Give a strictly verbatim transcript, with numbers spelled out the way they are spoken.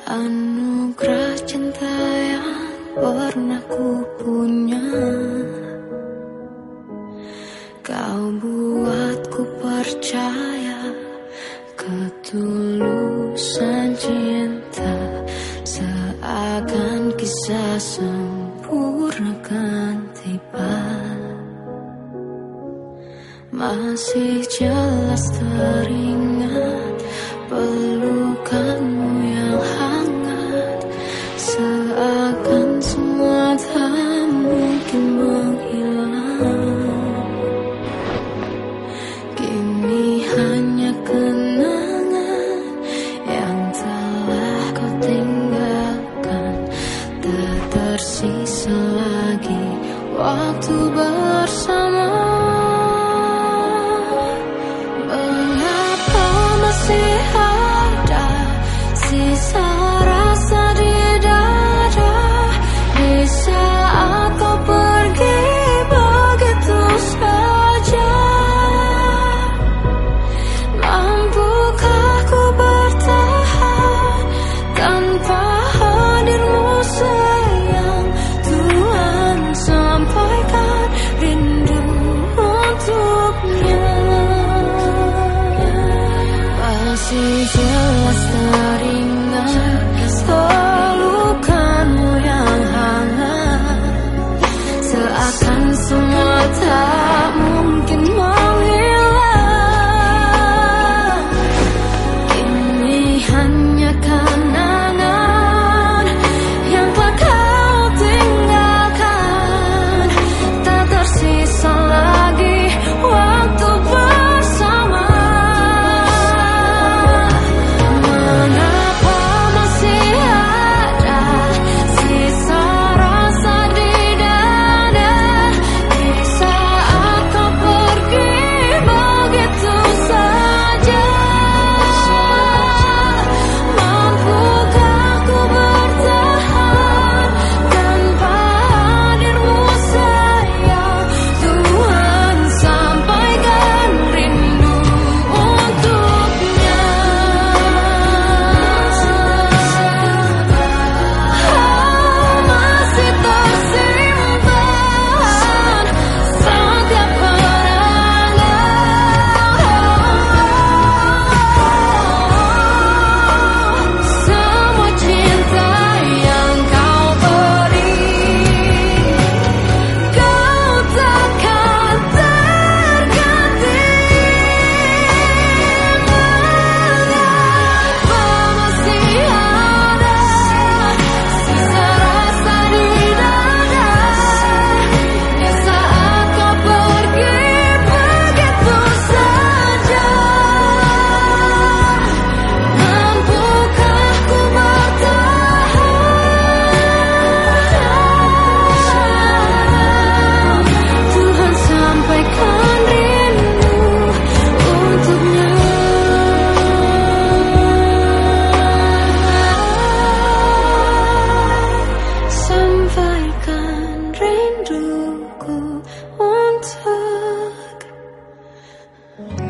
Anugerah cinta yang pernah ku punya, kau buatku percaya ketulusan cinta, seakan kisah sempurna kan tiba. Masih jelas teringat pelukanmu yang hangat, seakan semua tak mungkin menghilang. Kini hanya kenangan yang telah kau tinggalkan, tak tersisa lagi waktu bersama. Mengapa masih ada sisa rasa di dada, di saat kau pergi begitu saja? Mampukah ku bertahan tanpa hadirmu sayang? Tuhan, sampaikan rindu untuknya. Masih jelas teringat pelukanmu yang hangat, seakan semua tak mungkin menghilang. Ini hanya kenangan yang telah kau tinggalkan, tak tersisa lagi waktu bersama. Mengapa masih ada sisa rasa di dada, di saat kau pergi begitu saja? Mampukah ku bertahan tanpa hadirmu sayang? Tuhan, sampaikan rindu untuknya. Masih tersimpan setiap kenangan, semua cinta yang kau beri, kau takkan terganti. Mengapa masih ada sisa rasa di dada, di saat kau pergi begitu saja? Mampukah ku bertahan? Tuhan, sampaikan rindu untuknya. Sampaikan rinduku untuk